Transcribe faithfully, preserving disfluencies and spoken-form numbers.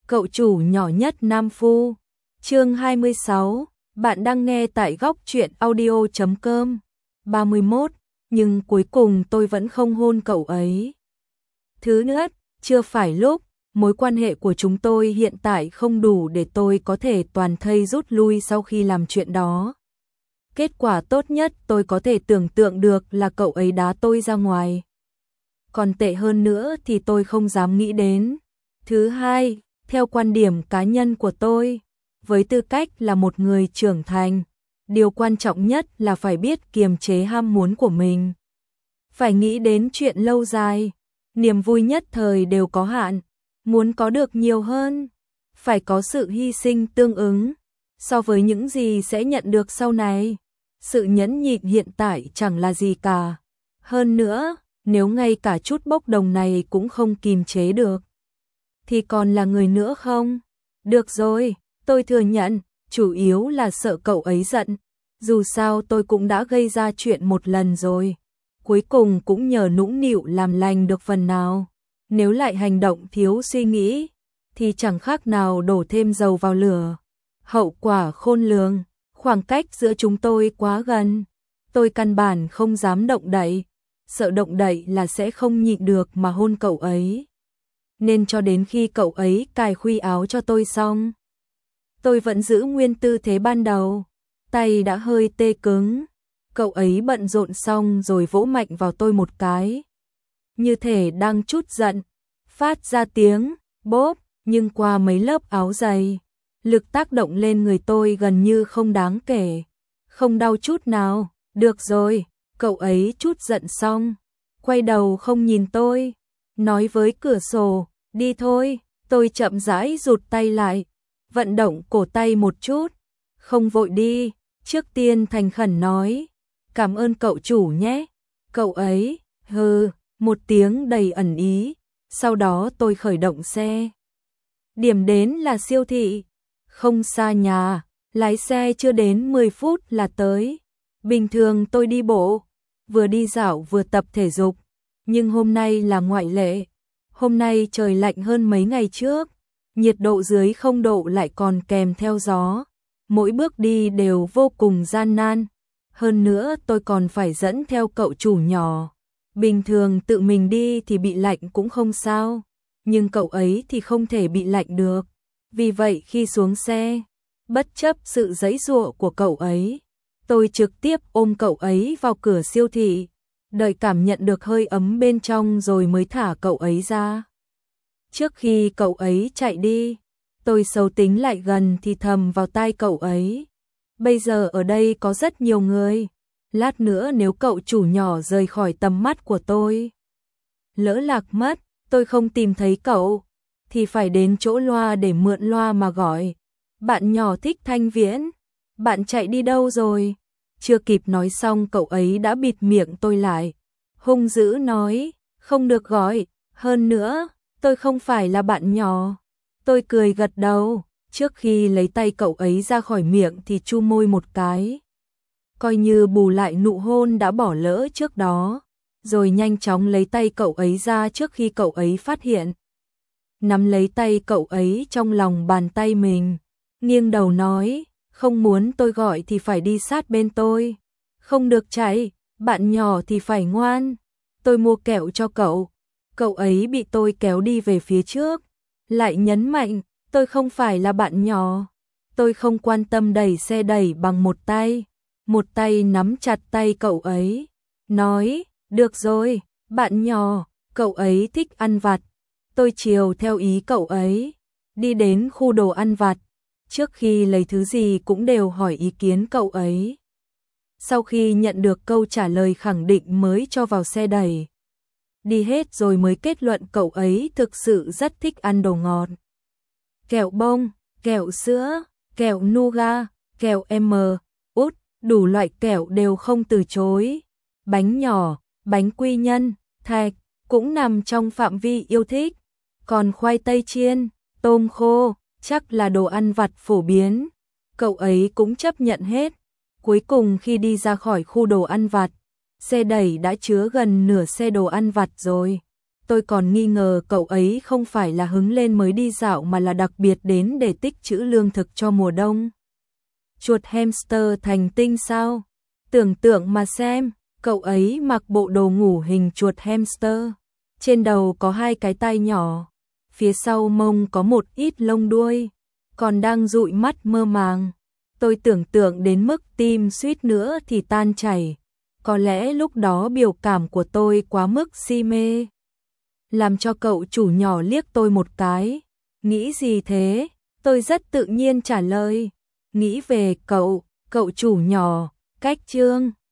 Cậu chủ nhỏ nhất Nam Phu. Chương hai mươi sáu, bạn đang nghe tại góc truyện audio chấm com. ba mươi mốt, nhưng cuối cùng tôi vẫn không hôn cậu ấy. Thứ nhất, chưa phải lúc, mối quan hệ của chúng tôi hiện tại không đủ để tôi có thể toàn thây rút lui sau khi làm chuyện đó. Kết quả tốt nhất tôi có thể tưởng tượng được là cậu ấy đá tôi ra ngoài. Còn tệ hơn nữa thì tôi không dám nghĩ đến. Thứ hai, theo quan điểm cá nhân của tôi, với tư cách là một người trưởng thành, điều quan trọng nhất là phải biết kiềm chế ham muốn của mình. Phải nghĩ đến chuyện lâu dài, niềm vui nhất thời đều có hạn, muốn có được nhiều hơn, phải có sự hy sinh tương ứng so với những gì sẽ nhận được sau này. Sự nhẫn nhịn hiện tại chẳng là gì cả. Hơn nữa, nếu ngay cả chút bốc đồng này cũng không kìm chế được, thì còn là người nữa không? Được rồi, tôi thừa nhận, chủ yếu là sợ cậu ấy giận. Dù sao tôi cũng đã gây ra chuyện một lần rồi. Cuối cùng cũng nhờ nũng nịu làm lành được phần nào. Nếu lại hành động thiếu suy nghĩ, thì chẳng khác nào đổ thêm dầu vào lửa. Hậu quả khôn lường, khoảng cách giữa chúng tôi quá gần. Tôi căn bản không dám động đậy, sợ động đậy là sẽ không nhịn được mà hôn cậu ấy. Nên cho đến khi cậu ấy cài khuy áo cho tôi xong, tôi vẫn giữ nguyên tư thế ban đầu, tay đã hơi tê cứng. Cậu ấy bận rộn xong rồi vỗ mạnh vào tôi một cái, như thể đang chút giận, phát ra tiếng bốp, nhưng qua mấy lớp áo dày, lực tác động lên người tôi gần như không đáng kể, không đau chút nào. Được rồi, cậu ấy chút giận xong, quay đầu không nhìn tôi, nói với cửa sổ, đi thôi. Tôi chậm rãi rụt tay lại, vận động cổ tay một chút, không vội đi, trước tiên thành khẩn nói, cảm ơn cậu chủ nhé. Cậu ấy, hừ, một tiếng đầy ẩn ý, sau đó tôi khởi động xe. Điểm đến là siêu thị, không xa nhà, lái xe chưa đến mười phút là tới. Bình thường tôi đi bộ, vừa đi dạo vừa tập thể dục, nhưng hôm nay là ngoại lệ. Hôm nay trời lạnh hơn mấy ngày trước, nhiệt độ dưới không độ lại còn kèm theo gió. Mỗi bước đi đều vô cùng gian nan. Hơn nữa tôi còn phải dẫn theo cậu chủ nhỏ. Bình thường tự mình đi thì bị lạnh cũng không sao, nhưng cậu ấy thì không thể bị lạnh được. Vì vậy khi xuống xe, bất chấp sự giãy giụa của cậu ấy, tôi trực tiếp ôm cậu ấy vào cửa siêu thị, đợi cảm nhận được hơi ấm bên trong rồi mới thả cậu ấy ra. Trước khi cậu ấy chạy đi, tôi xấu tính lại gần thì thầm vào tai cậu ấy. Bây giờ ở đây có rất nhiều người, lát nữa nếu cậu chủ nhỏ rời khỏi tầm mắt của tôi, lỡ lạc mất, tôi không tìm thấy cậu, thì phải đến chỗ loa để mượn loa mà gọi. Bạn nhỏ Thích Thanh Viễn, bạn chạy đi đâu rồi? Chưa kịp nói xong cậu ấy đã bịt miệng tôi lại, hung dữ nói, không được gọi, hơn nữa, tôi không phải là bạn nhỏ. Tôi cười gật đầu, trước khi lấy tay cậu ấy ra khỏi miệng thì chu môi một cái, coi như bù lại nụ hôn đã bỏ lỡ trước đó, rồi nhanh chóng lấy tay cậu ấy ra trước khi cậu ấy phát hiện. Nắm lấy tay cậu ấy trong lòng bàn tay mình, nghiêng đầu nói, không muốn tôi gọi thì phải đi sát bên tôi, không được chạy, bạn nhỏ thì phải ngoan, tôi mua kẹo cho cậu. Cậu ấy bị tôi kéo đi về phía trước, lại nhấn mạnh, tôi không phải là bạn nhỏ. Tôi không quan tâm đẩy xe đẩy bằng một tay, một tay nắm chặt tay cậu ấy, nói, được rồi, bạn nhỏ, cậu ấy thích ăn vặt. Tôi chiều theo ý cậu ấy, đi đến khu đồ ăn vặt, trước khi lấy thứ gì cũng đều hỏi ý kiến cậu ấy. Sau khi nhận được câu trả lời khẳng định mới cho vào xe đẩy. Đi hết rồi mới kết luận cậu ấy thực sự rất thích ăn đồ ngọt. Kẹo bông, kẹo sữa, kẹo nougat, kẹo M, út, đủ loại kẹo đều không từ chối. Bánh nhỏ, bánh quy nhân, thạch, cũng nằm trong phạm vi yêu thích. Còn khoai tây chiên, tôm khô, chắc là đồ ăn vặt phổ biến. Cậu ấy cũng chấp nhận hết. Cuối cùng khi đi ra khỏi khu đồ ăn vặt, xe đẩy đã chứa gần nửa xe đồ ăn vặt rồi. Tôi còn nghi ngờ cậu ấy không phải là hứng lên mới đi dạo mà là đặc biệt đến để tích trữ lương thực cho mùa đông. Chuột hamster thành tinh sao? Tưởng tượng mà xem, cậu ấy mặc bộ đồ ngủ hình chuột hamster. Trên đầu có hai cái tai nhỏ, phía sau mông có một ít lông đuôi, còn đang dụi mắt mơ màng. Tôi tưởng tượng đến mức tim suýt nữa thì tan chảy. Có lẽ lúc đó biểu cảm của tôi quá mức si mê, làm cho cậu chủ nhỏ liếc tôi một cái. Nghĩ gì thế? Tôi rất tự nhiên trả lời. Nghĩ về cậu, cậu chủ nhỏ, cách chương.